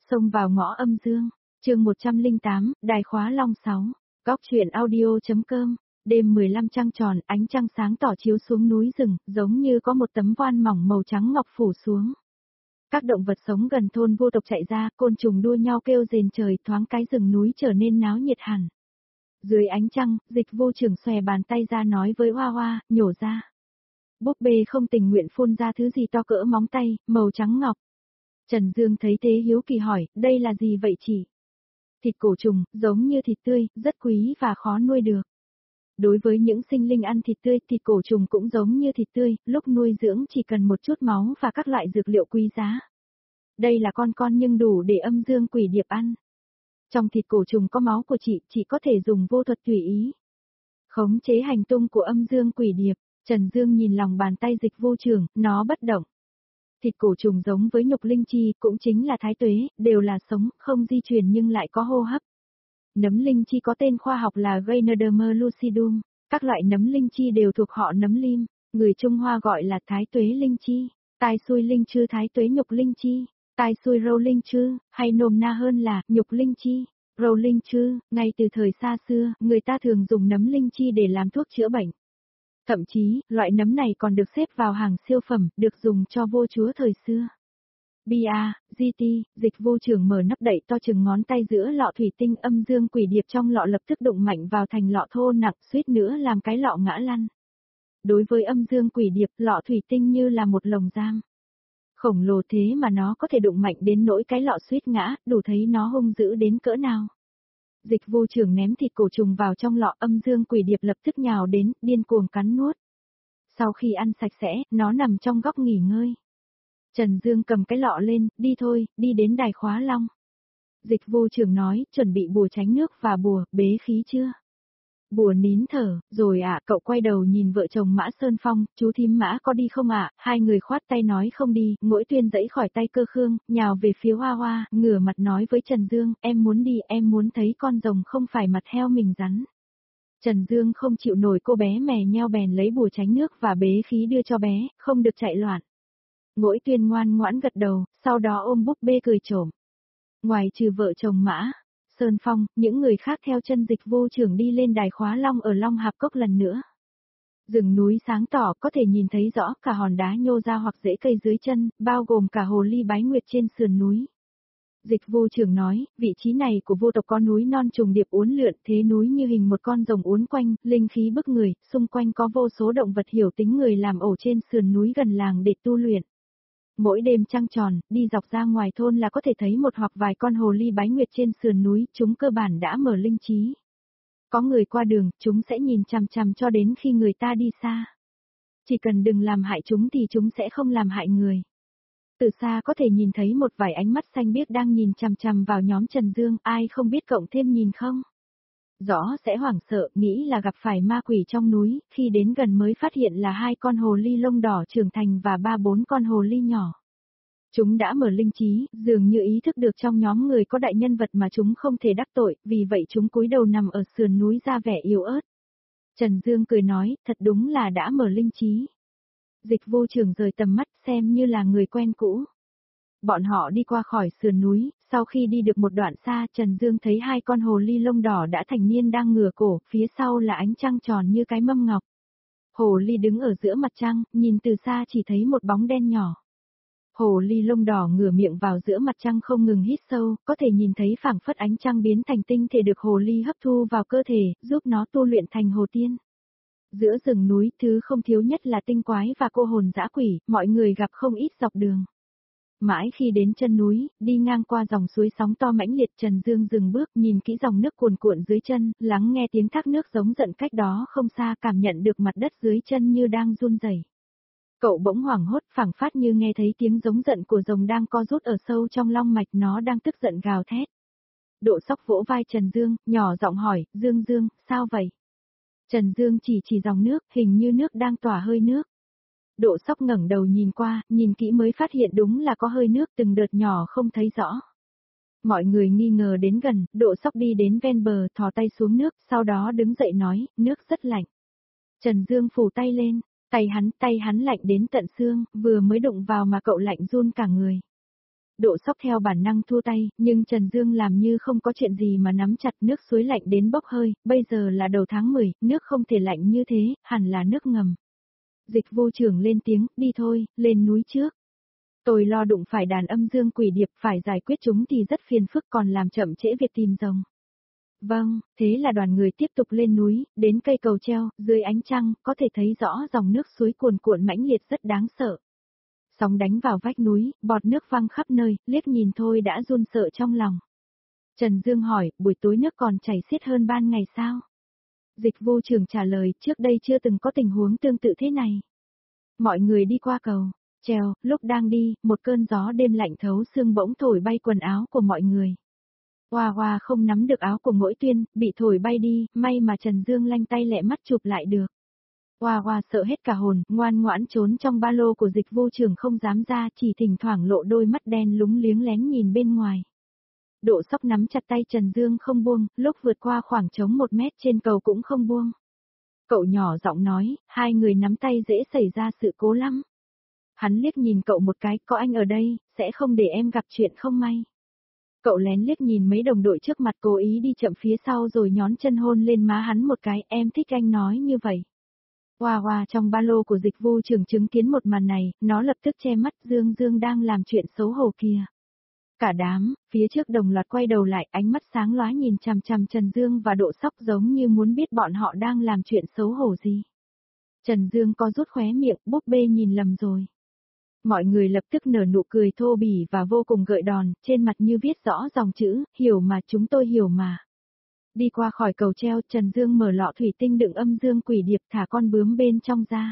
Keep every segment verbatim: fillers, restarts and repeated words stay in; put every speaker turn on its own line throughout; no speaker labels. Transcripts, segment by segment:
Xông vào ngõ âm dương, chương một trăm lẻ tám, đài khóa long sáu, góc truyện audio.com, đêm mười lăm trăng tròn, ánh trăng sáng tỏ chiếu xuống núi rừng, giống như có một tấm voan mỏng màu trắng ngọc phủ xuống. Các động vật sống gần thôn vô tộc chạy ra, côn trùng đua nhau kêu rền trời, thoáng cái rừng núi trở nên náo nhiệt hẳn. Dưới ánh trăng, Dịch Vô Trường xòe bàn tay ra nói với Hoa Hoa, nhổ ra. Búp bê không tình nguyện phun ra thứ gì to cỡ móng tay, màu trắng ngọc. Trần Dương thấy thế hiếu kỳ hỏi, đây là gì vậy chị? Thịt cổ trùng, giống như thịt tươi, rất quý và khó nuôi được. Đối với những sinh linh ăn thịt tươi, thịt cổ trùng cũng giống như thịt tươi, lúc nuôi dưỡng chỉ cần một chút máu và các loại dược liệu quý giá. Đây là con con nhưng đủ để âm dương quỷ điệp ăn. Trong thịt cổ trùng có máu của chị, chị có thể dùng vô thuật tùy ý. Khống chế hành tung của âm dương quỷ điệp, Trần Dương nhìn lòng bàn tay Dịch Vô Trường, nó bất động. Thịt cổ trùng giống với nhục linh chi, cũng chính là thái tuế, đều là sống, không di truyền nhưng lại có hô hấp. Nấm linh chi có tên khoa học là Ganoderma lucidum, các loại nấm linh chi đều thuộc họ nấm lim, người Trung Hoa gọi là thái tuế linh chi, tai xui linh chư thái tuế nhục linh chi, tai xui râu linh chư, hay nôm na hơn là nhục linh chi, râu linh chư. Ngay từ thời xa xưa, người ta thường dùng nấm linh chi để làm thuốc chữa bệnh. Thậm chí, loại nấm này còn được xếp vào hàng siêu phẩm, được dùng cho vua chúa thời xưa. bê a, giê tê, Dịch Vô Trường mở nắp đậy to chừng ngón tay giữa lọ thủy tinh, âm dương quỷ điệp trong lọ lập tức đụng mạnh vào thành lọ thô nặng, suýt nữa làm cái lọ ngã lăn. Đối với âm dương quỷ điệp, lọ thủy tinh như là một lồng giam. Khổng lồ thế mà nó có thể đụng mạnh đến nỗi cái lọ suýt ngã, đủ thấy nó hung dữ đến cỡ nào. Dịch Vô Trường ném thịt cổ trùng vào trong lọ, âm dương quỷ điệp lập tức nhào đến, điên cuồng cắn nuốt. Sau khi ăn sạch sẽ, nó nằm trong góc nghỉ ngơi. Trần Dương cầm cái lọ lên, đi thôi, đi đến đài khóa long. Dịch Vô Trường nói, chuẩn bị bùa tránh nước và bùa, bế khí chưa? Bùa nín thở, rồi ạ, à, cậu quay đầu nhìn vợ chồng Mã Sơn Phong, chú thím Mã có đi không ạ? À? Hai người khoát tay nói không đi, Ngỗi Tuyên dãy khỏi tay Cơ Khương, nhào về phía Hoa Hoa, ngửa mặt nói với Trần Dương, em muốn đi, em muốn thấy con rồng không phải mặt heo mình rắn. Trần Dương không chịu nổi cô bé mè nheo bèn lấy bùa tránh nước và bế khí đưa cho bé, không được chạy loạn. Ngỗi Tuyên ngoan ngoãn gật đầu, sau đó ôm búp bê cười trộm. Ngoài trừ vợ chồng Mã Sơn Phong, những người khác theo chân Dịch Vô Trường đi lên đài khóa long ở Long Hạp Cốc lần nữa. Rừng núi sáng tỏ, có thể nhìn thấy rõ cả hòn đá nhô ra hoặc rễ cây dưới chân, bao gồm cả hồ ly bái nguyệt trên sườn núi. Dịch Vô Trường nói, vị trí này của vô tộc có núi non trùng điệp uốn lượn, thế núi như hình một con rồng uốn quanh, linh khí bức người, xung quanh có vô số động vật hiểu tính người làm ổ trên sườn núi gần làng để tu luyện. Mỗi đêm trăng tròn, đi dọc ra ngoài thôn là có thể thấy một hoặc vài con hồ ly bái nguyệt trên sườn núi, chúng cơ bản đã mở linh trí. Có người qua đường, chúng sẽ nhìn chằm chằm cho đến khi người ta đi xa. Chỉ cần đừng làm hại chúng thì chúng sẽ không làm hại người. Từ xa có thể nhìn thấy một vài ánh mắt xanh biếc đang nhìn chằm chằm vào nhóm Trần Dương, ai không biết cộng thêm nhìn không? Rõ sẽ hoảng sợ, nghĩ là gặp phải ma quỷ trong núi, khi đến gần mới phát hiện là hai con hồ ly lông đỏ trưởng thành và ba bốn con hồ ly nhỏ. Chúng đã mở linh trí, dường như ý thức được trong nhóm người có đại nhân vật mà chúng không thể đắc tội, vì vậy chúng cúi đầu nằm ở sườn núi ra vẻ yếu ớt. Trần Dương cười nói, thật đúng là đã mở linh trí. Dịch Vô Trường rời tầm mắt xem như là người quen cũ. Bọn họ đi qua khỏi sườn núi, sau khi đi được một đoạn xa, Trần Dương thấy hai con hồ ly lông đỏ đã thành niên đang ngửa cổ, phía sau là ánh trăng tròn như cái mâm ngọc. Hồ ly đứng ở giữa mặt trăng, nhìn từ xa chỉ thấy một bóng đen nhỏ. Hồ ly lông đỏ ngửa miệng vào giữa mặt trăng không ngừng hít sâu, có thể nhìn thấy phảng phất ánh trăng biến thành tinh thể được hồ ly hấp thu vào cơ thể, giúp nó tu luyện thành hồ tiên. Giữa rừng núi, thứ không thiếu nhất là tinh quái và cô hồn dã quỷ, mọi người gặp không ít dọc đường. Mãi khi đến chân núi, đi ngang qua dòng suối sóng to mãnh liệt, Trần Dương dừng bước nhìn kỹ dòng nước cuồn cuộn dưới chân, lắng nghe tiếng thác nước giống giận cách đó không xa, cảm nhận được mặt đất dưới chân như đang run rẩy. Cậu bỗng hoảng hốt, phảng phất như nghe thấy tiếng giống giận của rồng đang co rút ở sâu trong long mạch, nó đang tức giận gào thét. Độ Sóc vỗ vai Trần Dương, nhỏ giọng hỏi, Dương Dương, sao vậy? Trần Dương chỉ chỉ dòng nước, hình như nước đang tỏa hơi nước. Độ Sóc ngẩng đầu nhìn qua, nhìn kỹ mới phát hiện đúng là có hơi nước từng đợt nhỏ không thấy rõ. Mọi người nghi ngờ đến gần, Độ Sóc đi đến ven bờ, thò tay xuống nước, sau đó đứng dậy nói, nước rất lạnh. Trần Dương phủ tay lên, tay hắn, tay hắn lạnh đến tận xương, vừa mới đụng vào mà cậu lạnh run cả người. Độ Sóc theo bản năng thua tay, nhưng Trần Dương làm như không có chuyện gì mà nắm chặt, nước suối lạnh đến bốc hơi, bây giờ là đầu tháng mười, nước không thể lạnh như thế, hẳn là nước ngầm. Dịch Vô Trưởng lên tiếng, đi thôi, lên núi trước. Tôi lo đụng phải đàn âm dương quỷ điệp, phải giải quyết chúng thì rất phiền phức, còn làm chậm trễ việc tìm rồng. Vâng, thế là đoàn người tiếp tục lên núi, đến cây cầu treo, dưới ánh trăng, có thể thấy rõ dòng nước suối cuồn cuộn mãnh liệt rất đáng sợ. Sóng đánh vào vách núi, bọt nước văng khắp nơi, liếc nhìn thôi đã run sợ trong lòng. Trần Dương hỏi, buổi tối nước còn chảy xiết hơn ban ngày sao? Dịch Vô Trưởng trả lời, trước đây chưa từng có tình huống tương tự thế này. Mọi người đi qua cầu, treo, lúc đang đi, một cơn gió đêm lạnh thấu xương bỗng thổi bay quần áo của mọi người. Hoa Hoa không nắm được áo của Ngỗi Tuyên, bị thổi bay đi, may mà Trần Dương lanh tay lẹ mắt chụp lại được. Hoa Hoa sợ hết cả hồn, ngoan ngoãn trốn trong ba lô của Dịch Vô Trưởng không dám ra, chỉ thỉnh thoảng lộ đôi mắt đen lúng liếng lén nhìn bên ngoài. Độ Sóc nắm chặt tay Trần Dương không buông, lúc vượt qua khoảng trống một mét trên cầu cũng không buông. Cậu nhỏ giọng nói, hai người nắm tay dễ xảy ra sự cố lắm. Hắn liếc nhìn cậu một cái, có anh ở đây, sẽ không để em gặp chuyện không may. Cậu lén liếc nhìn mấy đồng đội trước mặt, cố ý đi chậm phía sau rồi nhón chân hôn lên má hắn một cái, em thích anh nói như vậy. Hoa Hoa trong ba lô của Dịch Vô Trưởng chứng kiến một màn này, nó lập tức che mắt, Dương Dương đang làm chuyện xấu hổ kìa. Cả đám, phía trước đồng loạt quay đầu lại, ánh mắt sáng lóa nhìn chằm chằm Trần Dương và Độ Sóc giống như muốn biết bọn họ đang làm chuyện xấu hổ gì. Trần Dương có rút khóe miệng, búp bê nhìn lầm rồi. Mọi người lập tức nở nụ cười thô bỉ và vô cùng gợi đòn, trên mặt như viết rõ dòng chữ, hiểu mà, chúng tôi hiểu mà. Đi qua khỏi cầu treo, Trần Dương mở lọ thủy tinh đựng âm dương quỷ điệp, thả con bướm bên trong ra.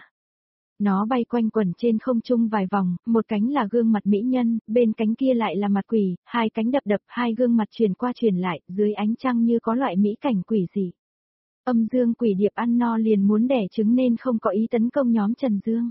Nó bay quanh quẩn trên không trung vài vòng, một cánh là gương mặt mỹ nhân, bên cánh kia lại là mặt quỷ, hai cánh đập đập, hai gương mặt truyền qua truyền lại, dưới ánh trăng như có loại mỹ cảnh quỷ dị. Âm dương quỷ điệp ăn no liền muốn đẻ trứng nên không có ý tấn công nhóm Trần Dương.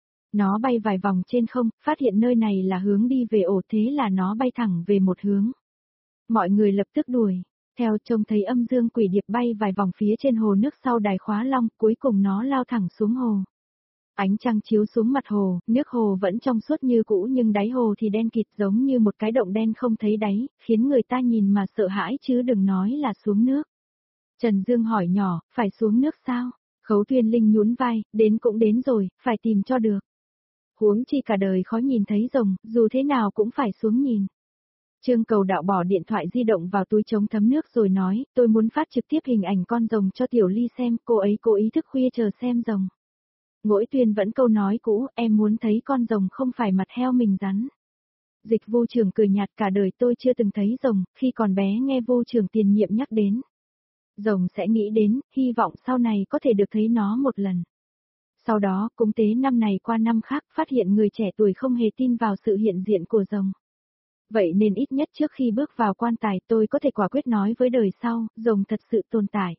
Nó bay vài vòng trên không, phát hiện nơi này là hướng đi về ổ, thế là nó bay thẳng về một hướng. Mọi người lập tức đuổi, theo trông thấy âm dương quỷ điệp bay vài vòng phía trên hồ nước sau đài Khóa Long, cuối cùng nó lao thẳng xuống hồ. Ánh trăng chiếu xuống mặt hồ, nước hồ vẫn trong suốt như cũ nhưng đáy hồ thì đen kịt giống như một cái động đen không thấy đáy, khiến người ta nhìn mà sợ hãi chứ đừng nói là xuống nước. Trần Dương hỏi nhỏ, phải xuống nước sao? Khấu Tuyên Linh nhún vai, đến cũng đến rồi, phải tìm cho được. Huống chi cả đời khó nhìn thấy rồng, dù thế nào cũng phải xuống nhìn. Trương Cầu Đạo bỏ điện thoại di động vào túi chống thấm nước rồi nói, tôi muốn phát trực tiếp hình ảnh con rồng cho Tiểu Ly xem, cô ấy cố ý thức khuya chờ xem rồng. Ngỗi Tuyên vẫn câu nói cũ, em muốn thấy con rồng không phải mặt heo mình rắn. Dịch Vô Trưởng cười nhạt, cả đời tôi chưa từng thấy rồng, khi còn bé nghe Vô Trưởng tiền nhiệm nhắc đến. Rồng sẽ nghĩ đến, hy vọng sau này có thể được thấy nó một lần. Sau đó, cúng tế năm này qua năm khác, phát hiện người trẻ tuổi không hề tin vào sự hiện diện của rồng. Vậy nên ít nhất trước khi bước vào quan tài tôi có thể quả quyết nói với đời sau, rồng thật sự tồn tại.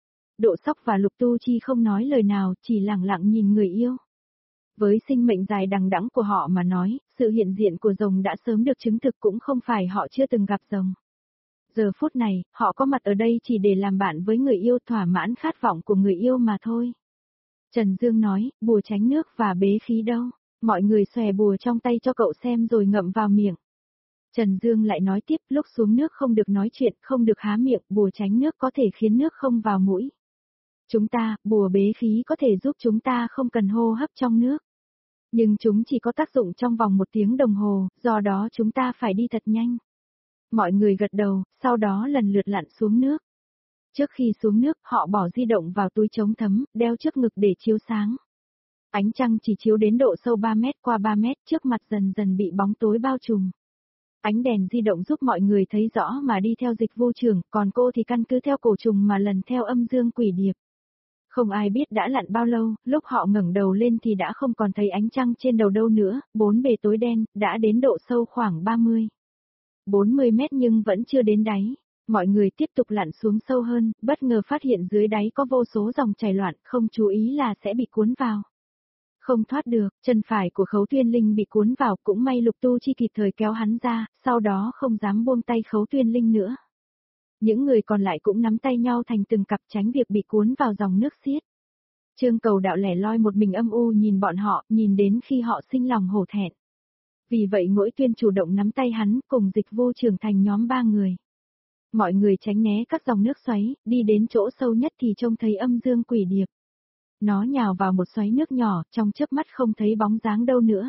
Độ Sóc và Lục Tu Chi không nói lời nào, chỉ lặng lặng nhìn người yêu. Với sinh mệnh dài đằng đẵng của họ mà nói, sự hiện diện của rồng đã sớm được chứng thực, cũng không phải họ chưa từng gặp rồng. Giờ phút này, họ có mặt ở đây chỉ để làm bạn với người yêu, thỏa mãn khát vọng của người yêu mà thôi. Trần Dương nói, bùa tránh nước và bế khí đâu? Mọi người xòe bùa trong tay cho cậu xem rồi ngậm vào miệng. Trần Dương lại nói tiếp, lúc xuống nước không được nói chuyện, không được há miệng, bùa tránh nước có thể khiến nước không vào mũi. Chúng ta, bùa bế khí có thể giúp chúng ta không cần hô hấp trong nước. Nhưng chúng chỉ có tác dụng trong vòng một tiếng đồng hồ, do đó chúng ta phải đi thật nhanh. Mọi người gật đầu, sau đó lần lượt lặn xuống nước. Trước khi xuống nước, họ bỏ di động vào túi chống thấm, đeo trước ngực để chiếu sáng. Ánh trăng chỉ chiếu đến độ sâu ba mét qua ba mét, trước mặt dần dần bị bóng tối bao trùm. Ánh đèn di động giúp mọi người thấy rõ mà đi theo Dịch Vô Trưởng, còn cô thì căn cứ theo cổ trùng mà lần theo âm dương quỷ điệp. Không ai biết đã lặn bao lâu, lúc họ ngẩng đầu lên thì đã không còn thấy ánh trăng trên đầu đâu nữa, bốn bề tối đen, đã đến độ sâu khoảng ba mươi, bốn mươi mét nhưng vẫn chưa đến đáy. Mọi người tiếp tục lặn xuống sâu hơn, bất ngờ phát hiện dưới đáy có vô số dòng chảy loạn, không chú ý là sẽ bị cuốn vào. Không thoát được, chân phải của Khấu Tuyên Linh bị cuốn vào, cũng may Lục Tu Chi kịp thời kéo hắn ra, sau đó không dám buông tay Khấu Tuyên Linh nữa. Những người còn lại cũng nắm tay nhau thành từng cặp tránh việc bị cuốn vào dòng nước xiết. Trương Cầu Đạo lẻ loi một mình âm u nhìn bọn họ, nhìn đến khi họ sinh lòng hổ thẹn. Vì vậy Ngỗi Tuyên chủ động nắm tay hắn cùng Dịch Vô Trường thành nhóm ba người. Mọi người tránh né các dòng nước xoáy, đi đến chỗ sâu nhất thì trông thấy âm dương quỷ điệp. Nó nhào vào một xoáy nước nhỏ, trong chớp mắt không thấy bóng dáng đâu nữa.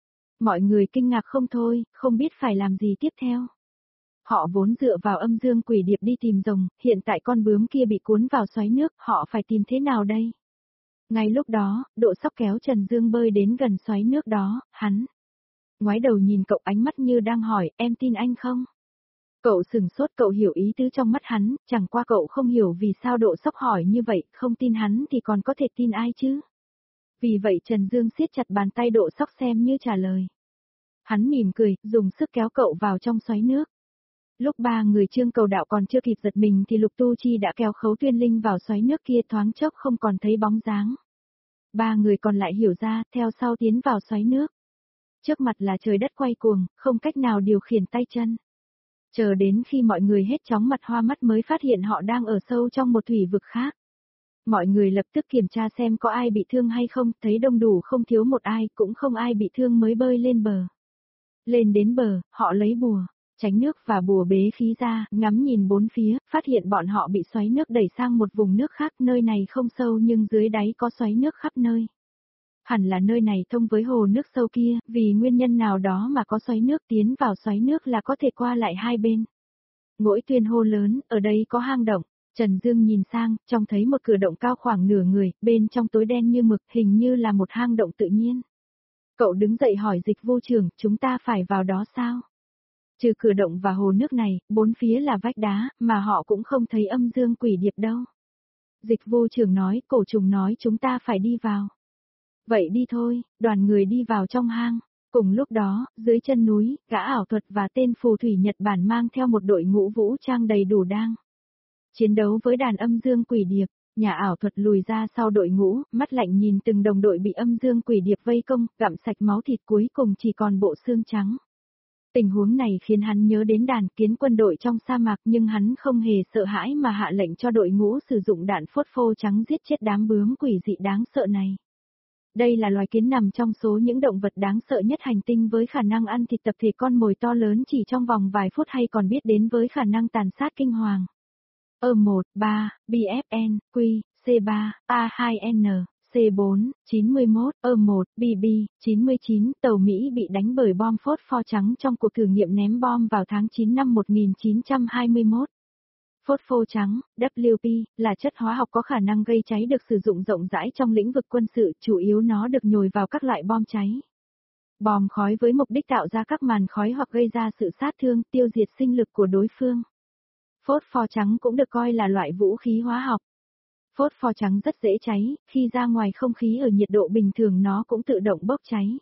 Mọi người kinh ngạc không thôi, không biết phải làm gì tiếp theo. Họ vốn dựa vào âm dương quỷ điệp đi tìm rồng, hiện tại con bướm kia bị cuốn vào xoáy nước, họ phải tìm thế nào đây? Ngay lúc đó, Độ Sóc kéo Trần Dương bơi đến gần xoáy nước đó, hắn ngoái đầu nhìn cậu ánh mắt như đang hỏi, em tin anh không? Cậu sừng sốt, cậu hiểu ý tứ trong mắt hắn, chẳng qua cậu không hiểu vì sao Độ Sóc hỏi như vậy, không tin hắn thì còn có thể tin ai chứ? Vì vậy Trần Dương siết chặt bàn tay Độ Sóc xem như trả lời. Hắn mỉm cười, dùng sức kéo cậu vào trong xoáy nước. Lúc ba người Trương Cầu Đạo còn chưa kịp giật mình thì Lục Tu Chi đã kéo Khấu Tuyên Linh vào xoáy nước kia, thoáng chốc không còn thấy bóng dáng. Ba người còn lại hiểu ra, theo sau tiến vào xoáy nước. Trước mặt là trời đất quay cuồng, không cách nào điều khiển tay chân. Chờ đến khi mọi người hết chóng mặt hoa mắt mới phát hiện họ đang ở sâu trong một thủy vực khác. Mọi người lập tức kiểm tra xem có ai bị thương hay không, thấy đông đủ không thiếu một ai, cũng không ai bị thương mới bơi lên bờ. Lên đến bờ, họ lấy bùa, tránh nước và bùa bế khí ra, ngắm nhìn bốn phía, phát hiện bọn họ bị xoáy nước đẩy sang một vùng nước khác, nơi này không sâu nhưng dưới đáy có xoáy nước khắp nơi. Hẳn là nơi này thông với hồ nước sâu kia, vì nguyên nhân nào đó mà có xoáy nước, tiến vào xoáy nước là có thể qua lại hai bên. Ngỗi Tuyên hô lớn, ở đây có hang động. Trần Dương nhìn sang, trông thấy một cửa động cao khoảng nửa người, bên trong tối đen như mực, hình như là một hang động tự nhiên. Cậu đứng dậy hỏi Dịch Vô Trường, chúng ta phải vào đó sao? Trừ cửa động và hồ nước này, bốn phía là vách đá, mà họ cũng không thấy âm dương quỷ điệp đâu. Dịch Vô Trường nói, Cổ Trùng nói chúng ta phải đi vào. Vậy đi thôi, đoàn người đi vào trong hang. Cùng lúc đó, dưới chân núi, gã ảo thuật và tên phù thủy Nhật Bản mang theo một đội ngũ vũ trang đầy đủ đang chiến đấu với đàn âm dương quỷ điệp. Nhà ảo thuật lùi ra sau đội ngũ, mắt lạnh nhìn từng đồng đội bị âm dương quỷ điệp vây công, gặm sạch máu thịt, cuối cùng chỉ còn bộ xương trắng. Tình huống này khiến hắn nhớ đến đàn kiến quân đội trong sa mạc, nhưng hắn không hề sợ hãi mà hạ lệnh cho đội ngũ sử dụng đạn phốt phô trắng giết chết đám bướm quỷ dị đáng sợ này. Đây là loài kiến nằm trong số những động vật đáng sợ nhất hành tinh với khả năng ăn thịt tập thể con mồi to lớn chỉ trong vòng vài phút, hay còn biết đến với khả năng tàn sát kinh hoàng. E một, ba, bê ép en, Q, C ba, A hai N, C bốn, chín mươi mốt, E một, B B, chín mươi chín, tàu Mỹ bị đánh bởi bom phốt pho trắng trong cuộc thử nghiệm ném bom vào tháng chín năm một nghìn chín trăm hai mươi mốt. Phốt pho trắng, W P, là chất hóa học có khả năng gây cháy được sử dụng rộng rãi trong lĩnh vực quân sự, chủ yếu nó được nhồi vào các loại bom cháy. Bom khói với mục đích tạo ra các màn khói hoặc gây ra sự sát thương, tiêu diệt sinh lực của đối phương. Phốt pho trắng cũng được coi là loại vũ khí hóa học. Phốt pho trắng rất dễ cháy, khi ra ngoài không khí ở nhiệt độ bình thường nó cũng tự động bốc cháy.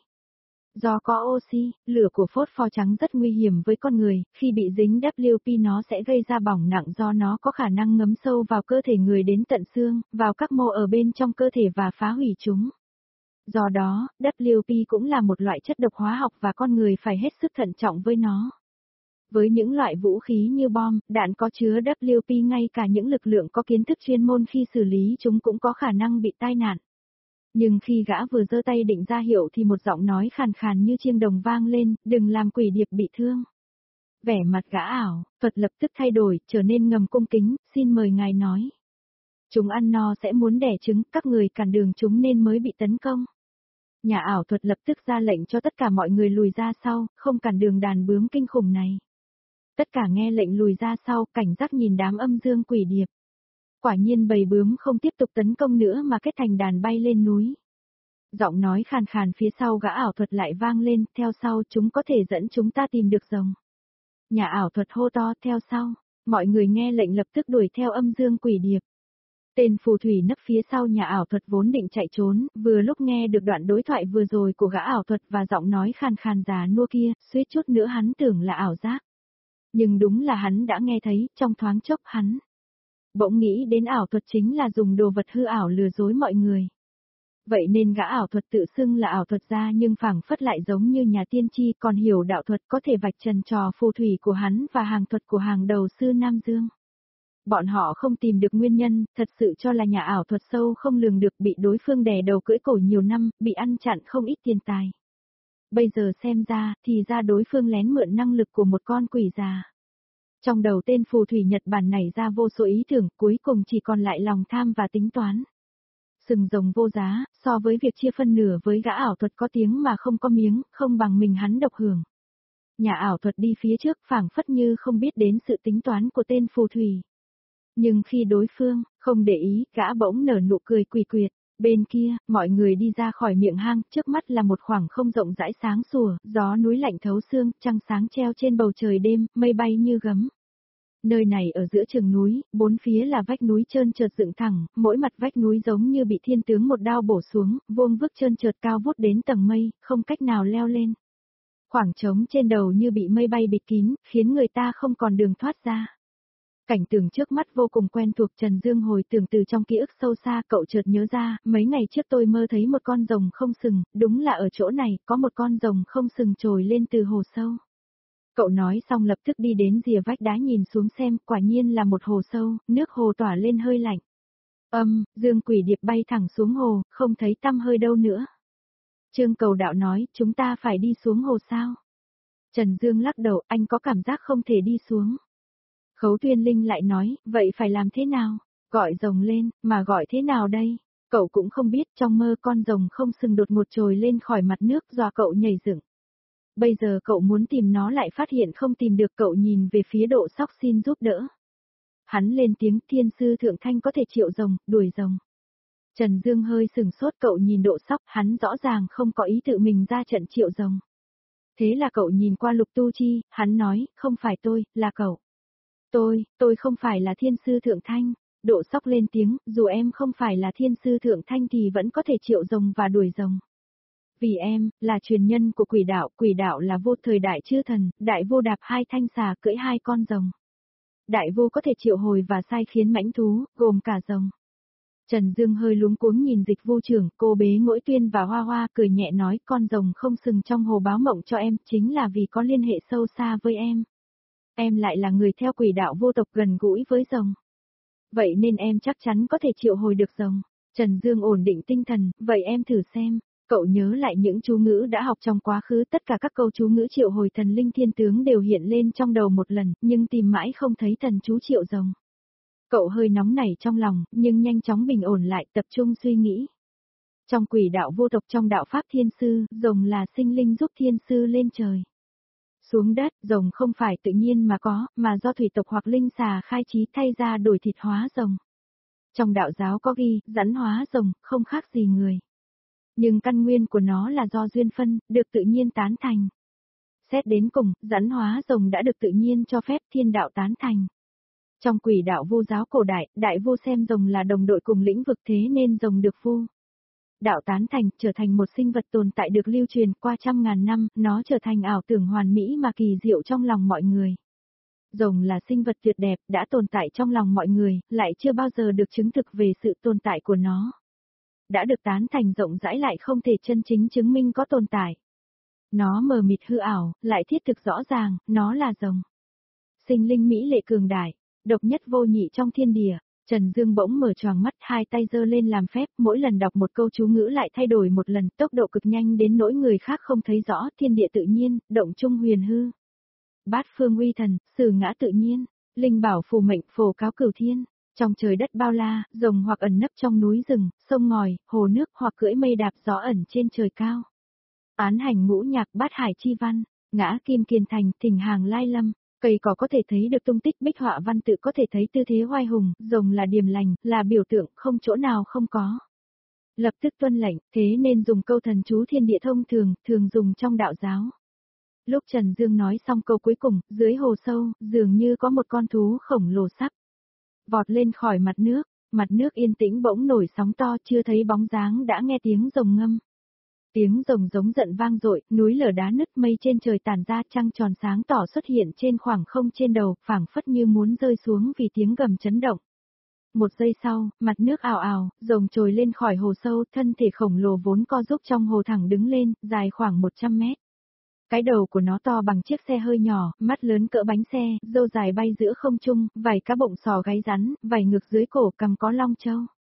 Do có oxy, lửa của phốt pho trắng rất nguy hiểm với con người, khi bị dính W P nó sẽ gây ra bỏng nặng do nó có khả năng ngấm sâu vào cơ thể người đến tận xương, vào các mô ở bên trong cơ thể và phá hủy chúng. Do đó, W P cũng là một loại chất độc hóa học và con người phải hết sức thận trọng với nó. Với những loại vũ khí như bom, đạn có chứa W P, ngay cả những lực lượng có kiến thức chuyên môn khi xử lý chúng cũng có khả năng bị tai nạn. Nhưng khi gã vừa giơ tay định ra hiệu thì một giọng nói khàn khàn như chiêng đồng vang lên, đừng làm quỷ điệp bị thương. Vẻ mặt gã ảo thuật lập tức thay đổi, trở nên ngầm cung kính, xin mời ngài nói. Chúng ăn no sẽ muốn đẻ trứng, các người cản đường chúng nên mới bị tấn công. Nhà ảo thuật lập tức ra lệnh cho tất cả mọi người lùi ra sau, không cản đường đàn bướm kinh khủng này. Tất cả nghe lệnh lùi ra sau, cảnh giác nhìn đám âm dương quỷ điệp. Quả nhiên bầy bướm không tiếp tục tấn công nữa mà kết thành đàn bay lên núi. Giọng nói khàn khàn phía sau gã ảo thuật lại vang lên, theo sau chúng có thể dẫn chúng ta tìm được rồng. Nhà ảo thuật hô to theo sau, mọi người nghe lệnh lập tức đuổi theo âm dương quỷ điệp. Tên phù thủy nấp phía sau nhà ảo thuật vốn định chạy trốn, vừa lúc nghe được đoạn đối thoại vừa rồi của gã ảo thuật và giọng nói khàn khàn già nua kia, suýt chút nữa hắn tưởng là ảo giác. Nhưng đúng là hắn đã nghe thấy, trong thoáng chốc hắn bỗng nghĩ đến ảo thuật chính là dùng đồ vật hư ảo lừa dối mọi người. Vậy nên gã ảo thuật tự xưng là ảo thuật gia nhưng phảng phất lại giống như nhà tiên tri, còn hiểu đạo thuật, có thể vạch trần trò phù thủy của hắn và hàng thuật của hàng đầu sư Nam Dương. Bọn họ không tìm được nguyên nhân, thật sự cho là nhà ảo thuật sâu không lường được, bị đối phương đè đầu cưỡi cổ nhiều năm, bị ăn chặn không ít tiền tài. Bây giờ xem ra, thì ra đối phương lén mượn năng lực của một con quỷ già. Trong đầu tên phù thủy Nhật Bản này ra vô số ý tưởng, cuối cùng chỉ còn lại lòng tham và tính toán. Sừng rồng vô giá, so với việc chia phân nửa với gã ảo thuật có tiếng mà không có miếng, không bằng mình hắn độc hưởng. Nhà ảo thuật đi phía trước phảng phất như không biết đến sự tính toán của tên phù thủy. Nhưng khi đối phương, không để ý, gã bỗng nở nụ cười quỷ quyệt. Bên kia, mọi người đi ra khỏi miệng hang, trước mắt là một khoảng không rộng rãi sáng sủa, gió núi lạnh thấu xương, trăng sáng treo trên bầu trời đêm, mây bay như gấm. Nơi này ở giữa chừng núi, bốn phía là vách núi trơn trượt dựng thẳng, mỗi mặt vách núi giống như bị thiên tướng một đao bổ xuống, vuông vức trơn trượt cao vút đến tầng mây, không cách nào leo lên. Khoảng trống trên đầu như bị mây bay bịt kín, khiến người ta không còn đường thoát ra. Cảnh tượng trước mắt vô cùng quen thuộc. Trần Dương hồi tưởng từ trong ký ức sâu xa, cậu chợt nhớ ra, mấy ngày trước tôi mơ thấy một con rồng không sừng, đúng là ở chỗ này, có một con rồng không sừng trồi lên từ hồ sâu. Cậu nói xong lập tức đi đến rìa vách đá nhìn xuống xem, quả nhiên là một hồ sâu, nước hồ tỏa lên hơi lạnh. Âm, Dương Quỷ Điệp bay thẳng xuống hồ, không thấy tăm hơi đâu nữa. Trương Cầu Đạo nói, chúng ta phải đi xuống hồ sao? Trần Dương lắc đầu, anh có cảm giác không thể đi xuống. Khấu Tuyên Linh lại nói, vậy phải làm thế nào? Gọi rồng lên, mà gọi thế nào đây? Cậu cũng không biết, trong mơ con rồng không sừng đột ngột trồi lên khỏi mặt nước dọa cậu nhảy dựng. Bây giờ cậu muốn tìm nó lại phát hiện không tìm được, cậu nhìn về phía Độ Sóc xin giúp đỡ. Hắn lên tiếng, Thiên sư Thượng Thanh có thể triệu rồng, đuổi rồng. Trần Dương hơi sừng sốt, cậu nhìn Độ Sóc, hắn rõ ràng không có ý tự mình ra trận triệu rồng. Thế là cậu nhìn qua Lục Tu Chi, hắn nói, không phải tôi, là cậu. Tôi, tôi không phải là Thiên sư Thượng Thanh. Độ Sóc lên tiếng, dù em không phải là Thiên sư Thượng Thanh thì vẫn có thể triệu rồng và đuổi rồng. Vì em, là truyền nhân của quỷ đạo, quỷ đạo là vô thời đại chư thần, đại vô đạp hai thanh xà cưỡi hai con rồng. Đại vô có thể triệu hồi và sai khiến mãnh thú, gồm cả rồng. Trần Dương hơi luống cuống nhìn Dịch Vu trưởng, cô bế Ngỗi Tuyên và Hoa Hoa cười nhẹ nói, con rồng không sừng trong hồ báo mộng cho em, chính là vì có liên hệ sâu xa với em. Em lại là người theo quỷ đạo vô tộc gần gũi với rồng. Vậy nên em chắc chắn có thể triệu hồi được rồng. Trần Dương ổn định tinh thần, vậy em thử xem. Cậu nhớ lại những chú ngữ đã học trong quá khứ, tất cả các câu chú ngữ triệu hồi thần linh thiên tướng đều hiện lên trong đầu một lần, nhưng tìm mãi không thấy thần chú triệu rồng. Cậu hơi nóng nảy trong lòng, nhưng nhanh chóng bình ổn lại, tập trung suy nghĩ. Trong quỷ đạo vô tộc, trong đạo pháp thiên sư, rồng là sinh linh giúp thiên sư lên trời. Xuống đất, rồng không phải tự nhiên mà có, mà do thủy tộc hoặc linh xà khai trí thay ra đổi thịt hóa rồng. Trong đạo giáo có ghi, rắn hóa rồng, không khác gì người. Nhưng căn nguyên của nó là do duyên phân, được tự nhiên tán thành. Xét đến cùng, rắn hóa rồng đã được tự nhiên cho phép, thiên đạo tán thành. Trong quỷ đạo vô giáo cổ đại, đại vô xem rồng là đồng đội cùng lĩnh vực, thế nên rồng được vu đạo tán thành, trở thành một sinh vật tồn tại được lưu truyền qua trăm ngàn năm, nó trở thành ảo tưởng hoàn mỹ mà kỳ diệu trong lòng mọi người. Rồng là sinh vật tuyệt đẹp, đã tồn tại trong lòng mọi người, lại chưa bao giờ được chứng thực về sự tồn tại của nó. Đã được tán thành rộng rãi lại không thể chân chính chứng minh có tồn tại. Nó mờ mịt hư ảo, lại thiết thực rõ ràng, nó là rồng. Sinh linh mỹ lệ cường đại, độc nhất vô nhị trong thiên địa. Trần Dương bỗng mở choàng mắt, hai tay giơ lên làm phép, mỗi lần đọc một câu chú ngữ lại thay đổi một lần, tốc độ cực nhanh đến nỗi người khác không thấy rõ, thiên địa tự nhiên, động trung huyền hư. Bát phương uy thần, sử ngã tự nhiên, linh bảo phù mệnh, phổ cáo cửu thiên. Trong trời đất bao la, rồng hoặc ẩn nấp trong núi rừng, sông ngòi, hồ nước hoặc cưỡi mây đạp gió ẩn trên trời cao. Án hành ngũ nhạc, bát hải chi văn, ngã kim kiền thành, thỉnh hàng lai lâm. Cây cỏ có thể thấy được tung tích, bích họa văn tự có thể thấy tư thế oai hùng, rồng là điềm lành, là biểu tượng, không chỗ nào không có. Lập tức tuân lệnh, thế nên dùng câu thần chú thiên địa thông thường, thường dùng trong đạo giáo. Lúc Trần Dương nói xong câu cuối cùng, dưới hồ sâu, dường như có một con thú khổng lồ sắp vọt lên khỏi mặt nước, mặt nước yên tĩnh bỗng nổi sóng to, chưa thấy bóng dáng đã nghe tiếng rồng ngâm. Tiếng rồng giống giận vang dội, núi lở đá nứt, mây trên trời tản ra, trăng tròn sáng tỏ xuất hiện trên khoảng không trên đầu, phảng phất như muốn rơi xuống vì tiếng gầm chấn động. Một giây sau, mặt nước ào ào, rồng trồi lên khỏi hồ sâu, thân thể khổng lồ vốn co giúp trong hồ thẳng đứng lên, dài khoảng một trăm mét. Cái đầu của nó to bằng chiếc xe hơi nhỏ, mắt lớn cỡ bánh xe, râu dài bay giữa không trung, vảy cá bụng sò gáy rắn, vảy ngược dưới cổ cằm có long châu.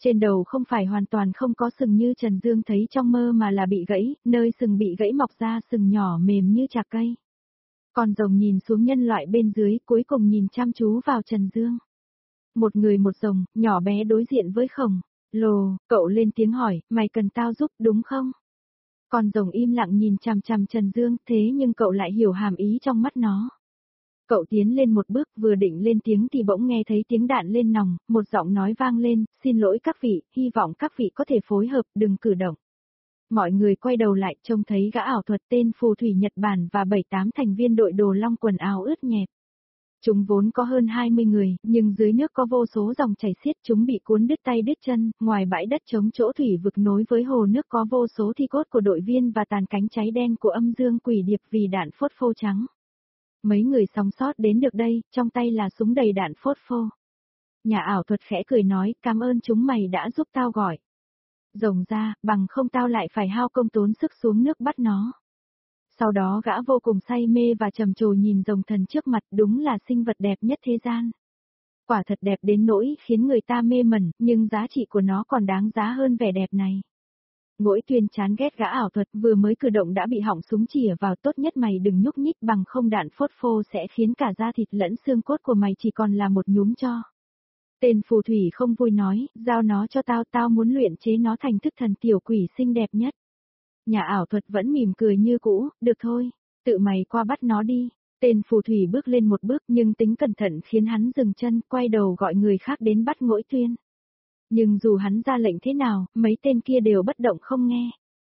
Trên đầu không phải hoàn toàn không có sừng như Trần Dương thấy trong mơ mà là bị gãy, nơi sừng bị gãy mọc ra sừng nhỏ mềm như chạc cây. Con rồng nhìn xuống nhân loại bên dưới, cuối cùng nhìn chăm chú vào Trần Dương. Một người một rồng, nhỏ bé đối diện với khổng lồ, cậu lên tiếng hỏi, mày cần tao giúp đúng không? Con rồng im lặng nhìn chằm chằm Trần Dương, thế nhưng cậu lại hiểu hàm ý trong mắt nó. Cậu tiến lên một bước, vừa định lên tiếng thì bỗng nghe thấy tiếng đạn lên nòng, một giọng nói vang lên, xin lỗi các vị, hy vọng các vị có thể phối hợp, đừng cử động. Mọi người quay đầu lại trông thấy gã ảo thuật tên phù thủy Nhật Bản và bảy tám thành viên đội đồ long quần áo ướt nhẹp. Chúng vốn có hơn hai mươi người, nhưng dưới nước có vô số dòng chảy xiết, chúng bị cuốn đứt tay đứt chân, ngoài bãi đất trống chỗ thủy vực nối với hồ nước có vô số thi cốt của đội viên và tàn cánh cháy đen của âm dương quỷ điệp vì đạn phốt phô trắng. Mấy người sống sót đến được đây, trong tay là súng đầy đạn phốt phô. Nhà ảo thuật khẽ cười nói, cảm ơn chúng mày đã giúp tao gọi rồng ra, bằng không tao lại phải hao công tốn sức xuống nước bắt nó. Sau đó gã vô cùng say mê và trầm trồ nhìn rồng thần trước mặt, đúng là sinh vật đẹp nhất thế gian. Quả thật đẹp đến nỗi khiến người ta mê mẩn, nhưng giá trị của nó còn đáng giá hơn vẻ đẹp này. Ngỗi Tuyên chán ghét gã ảo thuật, vừa mới cử động đã bị họng súng chĩa vào, tốt nhất mày đừng nhúc nhích, bằng không đạn phốt phô sẽ khiến cả da thịt lẫn xương cốt của mày chỉ còn là một nhúm tro. Tên phù thủy không vui nói, giao nó cho tao, tao muốn luyện chế nó thành thức thần tiểu quỷ xinh đẹp nhất. Nhà ảo thuật vẫn mỉm cười như cũ, được thôi, tự mày qua bắt nó đi. Tên phù thủy bước lên một bước nhưng tính cẩn thận khiến hắn dừng chân, quay đầu gọi người khác đến bắt Ngỗi Tuyên. Nhưng dù hắn ra lệnh thế nào, mấy tên kia đều bất động không nghe.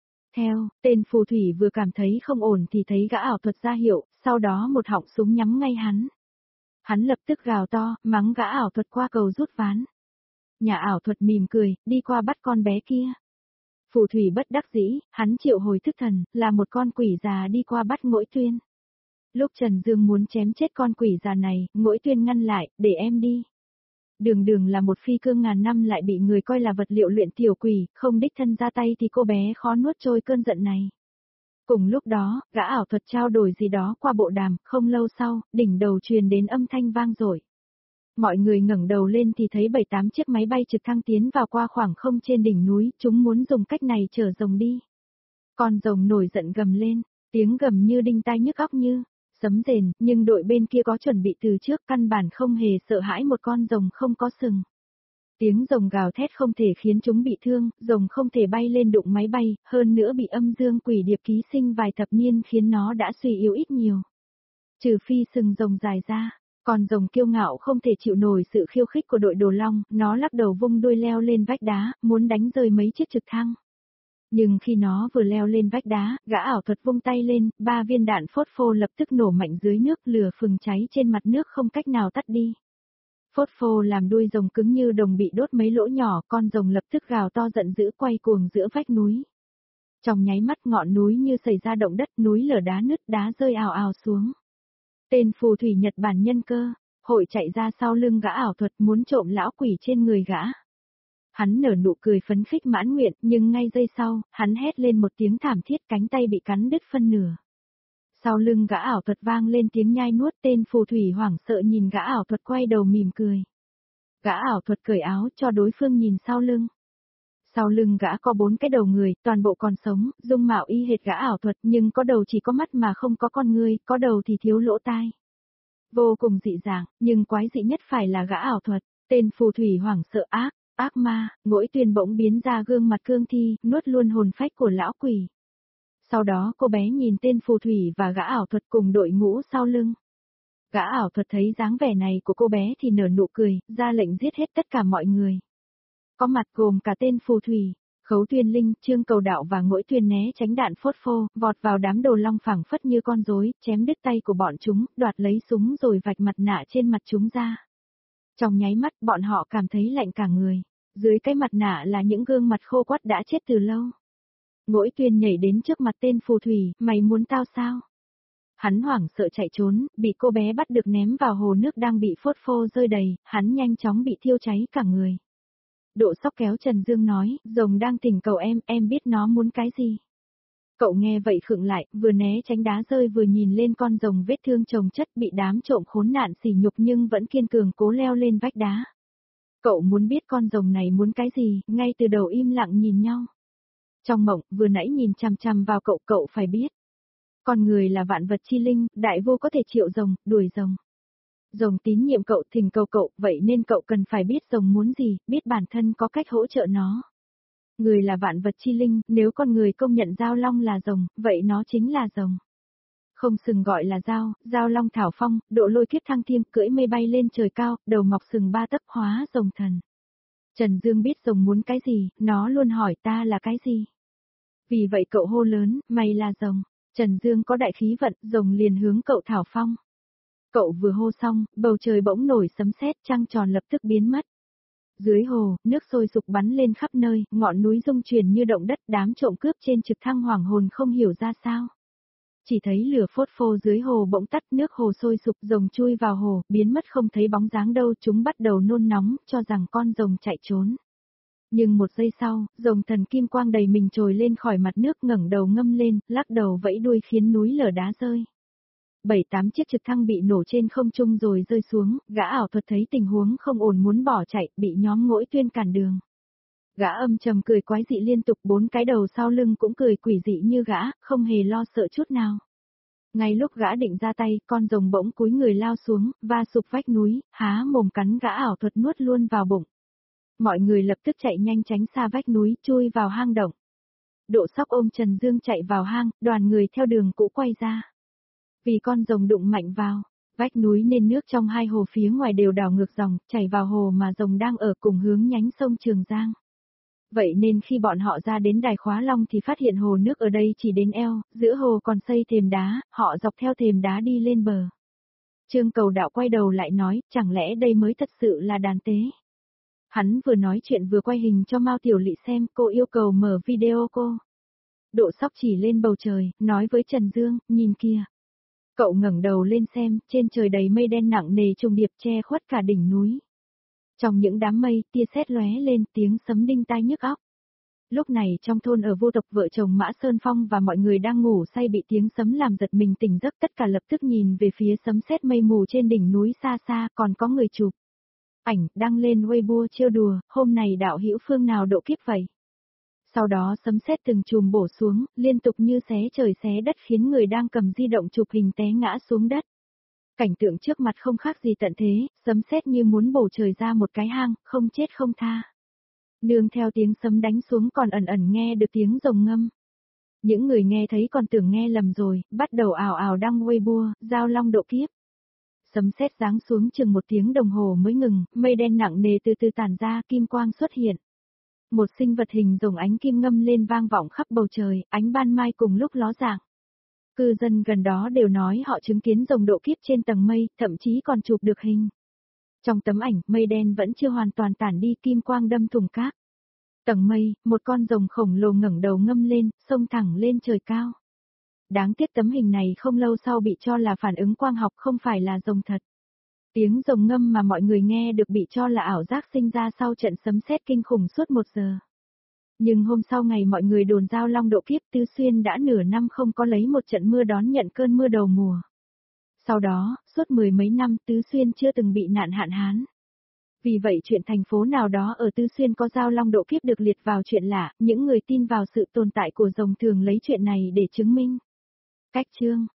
Theo, tên phù thủy vừa cảm thấy không ổn thì thấy gã ảo thuật ra hiệu, sau đó một họng súng nhắm ngay hắn. Hắn lập tức gào to, mắng gã ảo thuật qua cầu rút ván. Nhà ảo thuật mỉm cười, đi qua bắt con bé kia. Phù thủy bất đắc dĩ, hắn triệu hồi thức thần, là một con quỷ già đi qua bắt Ngỗi Tuyên. Lúc Trần Dương muốn chém chết con quỷ già này, Ngỗi Tuyên ngăn lại, để em đi. Đường đường là một phi cương ngàn năm lại bị người coi là vật liệu luyện tiểu quỷ, không đích thân ra tay thì cô bé khó nuốt trôi cơn giận này. Cùng lúc đó, gã ảo thuật trao đổi gì đó qua bộ đàm, không lâu sau, đỉnh đầu truyền đến âm thanh vang dội. Mọi người ngẩng đầu lên thì thấy bảy tám chiếc máy bay trực thăng tiến vào qua khoảng không trên đỉnh núi, chúng muốn dùng cách này chở rồng đi. Con rồng nổi giận gầm lên, tiếng gầm như đinh tai nhức óc như sấm rền, nhưng đội bên kia có chuẩn bị từ trước, căn bản không hề sợ hãi một con rồng không có sừng. Tiếng rồng gào thét không thể khiến chúng bị thương, rồng không thể bay lên đụng máy bay, hơn nữa bị âm dương quỷ điệp ký sinh vài thập niên khiến nó đã suy yếu ít nhiều. Trừ phi sừng rồng dài ra, con rồng kiêu ngạo không thể chịu nổi sự khiêu khích của đội đồ long, nó lắc đầu vung đuôi leo lên vách đá, muốn đánh rơi mấy chiếc trực thăng. Nhưng khi nó vừa leo lên vách đá, gã ảo thuật vung tay lên, ba viên đạn phốt phô lập tức nổ mạnh dưới nước, lửa phừng cháy trên mặt nước không cách nào tắt đi. Phốt phô làm đuôi rồng cứng như đồng bị đốt mấy lỗ nhỏ, con rồng lập tức gào to giận dữ quay cuồng giữa vách núi. Trong nháy mắt ngọn núi như xảy ra động đất, núi lở đá nứt, đá rơi ào ào xuống. Tên phù thủy Nhật Bản nhân cơ, hội chạy ra sau lưng gã ảo thuật muốn trộm lão quỷ trên người gã. Hắn nở nụ cười phấn khích mãn nguyện, nhưng ngay giây sau, hắn hét lên một tiếng thảm thiết, cánh tay bị cắn đứt phân nửa. Sau lưng gã ảo thuật vang lên tiếng nhai nuốt, tên phù thủy hoảng sợ nhìn gã ảo thuật quay đầu mỉm cười. Gã ảo thuật cởi áo cho đối phương nhìn sau lưng. Sau lưng gã có bốn cái đầu người, toàn bộ còn sống, dung mạo y hệt gã ảo thuật nhưng có đầu chỉ có mắt mà không có con ngươi, có đầu thì thiếu lỗ tai. Vô cùng dị dạng, nhưng quái dị nhất phải là gã ảo thuật, tên phù thủy hoảng sợ ác, ác ma, Ngỗi Tuyên bỗng biến ra gương mặt cương thi, nuốt luôn hồn phách của lão quỷ. Sau đó cô bé nhìn tên phù thủy và gã ảo thuật cùng đội ngũ sau lưng. Gã ảo thuật thấy dáng vẻ này của cô bé thì nở nụ cười, ra lệnh giết hết tất cả mọi người. Có mặt gồm cả tên phù thủy, Khấu Tuyên Linh, Trương Cầu Đạo và Ngỗi Tuyên né tránh đạn phốt phô, vọt vào đám đồ long phảng phất như con rối, chém đứt tay của bọn chúng, đoạt lấy súng rồi vạch mặt nạ trên mặt chúng ra. Trong nháy mắt bọn họ cảm thấy lạnh cả người, dưới cái mặt nạ là những gương mặt khô quắt đã chết từ lâu. Ngỗi Tuyên nhảy đến trước mặt tên phù thủy, mày muốn tao sao? Hắn hoảng sợ chạy trốn, bị cô bé bắt được ném vào hồ nước đang bị phốt phô rơi đầy, hắn nhanh chóng bị thiêu cháy cả người. Độ Sóc kéo Trần Dương nói, rồng đang tình cầu em, em biết nó muốn cái gì. Cậu nghe vậy khựng lại, vừa né tránh đá rơi vừa nhìn lên con rồng vết thương chồng chất bị đám trộm khốn nạn sỉ nhục nhưng vẫn kiên cường cố leo lên vách đá. Cậu muốn biết con rồng này muốn cái gì, ngay từ đầu im lặng nhìn nhau. Trong mộng, vừa nãy nhìn chằm chằm vào cậu, cậu phải biết. Con người là vạn vật chi linh, đại vô có thể triệu rồng, đuổi rồng. Rồng tín nhiệm cậu, thỉnh cầu cậu, vậy nên cậu cần phải biết rồng muốn gì, biết bản thân có cách hỗ trợ nó. Người là vạn vật chi linh, nếu con người công nhận Giao Long là rồng, vậy nó chính là rồng. Không sừng gọi là Giao, Giao Long thảo phong, độ lôi kiếp thăng thiên, cưỡi mây bay lên trời cao, đầu mọc sừng ba tấc hóa rồng thần. Trần Dương biết rồng muốn cái gì, nó luôn hỏi ta là cái gì. Vì vậy cậu hô lớn, mày là rồng. Trần Dương có đại khí vận, rồng liền hướng cậu thảo phong. Cậu vừa hô xong, bầu trời bỗng nổi sấm sét, trăng tròn lập tức biến mất. Dưới hồ, nước sôi sục bắn lên khắp nơi, ngọn núi rung chuyển như động đất, đám trộm cướp trên trực thăng hoảng hồn không hiểu ra sao. Chỉ thấy lửa phốt phô dưới hồ bỗng tắt, nước hồ sôi sục, rồng chui vào hồ, biến mất không thấy bóng dáng đâu, chúng bắt đầu nôn nóng, cho rằng con rồng chạy trốn. Nhưng một giây sau, rồng thần kim quang đầy mình trồi lên khỏi mặt nước, ngẩng đầu ngâm lên, lắc đầu vẫy đuôi khiến núi lở đá rơi. Bảy tám chiếc trực thăng bị nổ trên không trung rồi rơi xuống, gã ảo thuật thấy tình huống không ổn muốn bỏ chạy, bị nhóm Ngỗi Tuyên cản đường. Gã âm trầm cười quái dị liên tục, bốn cái đầu sau lưng cũng cười quỷ dị như gã, không hề lo sợ chút nào. Ngay lúc gã định ra tay, con rồng bỗng cúi người lao xuống, va sụp vách núi, há mồm cắn gã ảo thuật nuốt luôn vào bụng. Mọi người lập tức chạy nhanh tránh xa vách núi, chui vào hang động. Độ Sóc ôm Trần Dương chạy vào hang, đoàn người theo đường cũ quay ra. Vì con rồng đụng mạnh vào vách núi nên nước trong hai hồ phía ngoài đều đảo ngược dòng, chảy vào hồ mà rồng đang ở cùng hướng nhánh sông Trường Giang. Vậy nên khi bọn họ ra đến đài Khóa Long thì phát hiện hồ nước ở đây chỉ đến eo, giữa hồ còn xây thềm đá, họ dọc theo thềm đá đi lên bờ. Trương Cầu Đạo quay đầu lại nói, chẳng lẽ đây mới thật sự là đàn tế. Hắn vừa nói chuyện vừa quay hình cho Mao Tiểu Lị xem, cô yêu cầu mở video cô. Độ Sóc chỉ lên bầu trời, nói với Trần Dương, nhìn kia. Cậu ngẩng đầu lên xem, trên trời đầy mây đen nặng nề trùng điệp che khuất cả đỉnh núi. Trong những đám mây, tia sét lóe lên, tiếng sấm đinh tai nhức óc. Lúc này trong thôn ở Vô Tộc, vợ chồng Mã Sơn Phong và mọi người đang ngủ say bị tiếng sấm làm giật mình tỉnh giấc, tất cả lập tức nhìn về phía sấm sét mây mù trên đỉnh núi xa xa, còn có người chụp ảnh đăng lên Weibo trêu đùa, hôm này đạo hữu phương nào độ kiếp vậy. Sau đó sấm sét từng chùm bổ xuống, liên tục như xé trời xé đất khiến người đang cầm di động chụp hình té ngã xuống đất. Cảnh tượng trước mặt không khác gì tận thế, sấm sét như muốn bổ trời ra một cái hang, không chết không tha. Nương theo tiếng sấm đánh xuống còn ẩn ẩn nghe được tiếng rồng ngâm. Những người nghe thấy còn tưởng nghe lầm rồi, bắt đầu ảo ảo đăng Weibo, Giao Long độ kiếp. Sấm sét giáng xuống chừng một tiếng đồng hồ mới ngừng, mây đen nặng nề từ từ tản ra, kim quang xuất hiện. Một sinh vật hình rồng ánh kim ngâm lên vang vọng khắp bầu trời, ánh ban mai cùng lúc ló dạng. Cư dân gần đó đều nói họ chứng kiến rồng độ kiếp trên tầng mây, thậm chí còn chụp được hình. Trong tấm ảnh, mây đen vẫn chưa hoàn toàn tản đi, kim quang đâm thủng cát. Tầng mây, một con rồng khổng lồ ngẩng đầu ngâm lên, xông thẳng lên trời cao. Đáng tiếc tấm hình này không lâu sau bị cho là phản ứng quang học, không phải là rồng thật. Tiếng rồng ngâm mà mọi người nghe được bị cho là ảo giác sinh ra sau trận sấm sét kinh khủng suốt một giờ. Nhưng hôm sau ngày mọi người đồn Giao Long độ kiếp, Tứ Xuyên đã nửa năm không có lấy một trận mưa đón nhận cơn mưa đầu mùa. Sau đó, suốt mười mấy năm Tứ Xuyên chưa từng bị nạn hạn hán. Vì vậy chuyện thành phố nào đó ở Tứ Xuyên có Giao Long độ kiếp được liệt vào chuyện lạ, những người tin vào sự tồn tại của rồng thường lấy chuyện này để chứng minh. Cách chương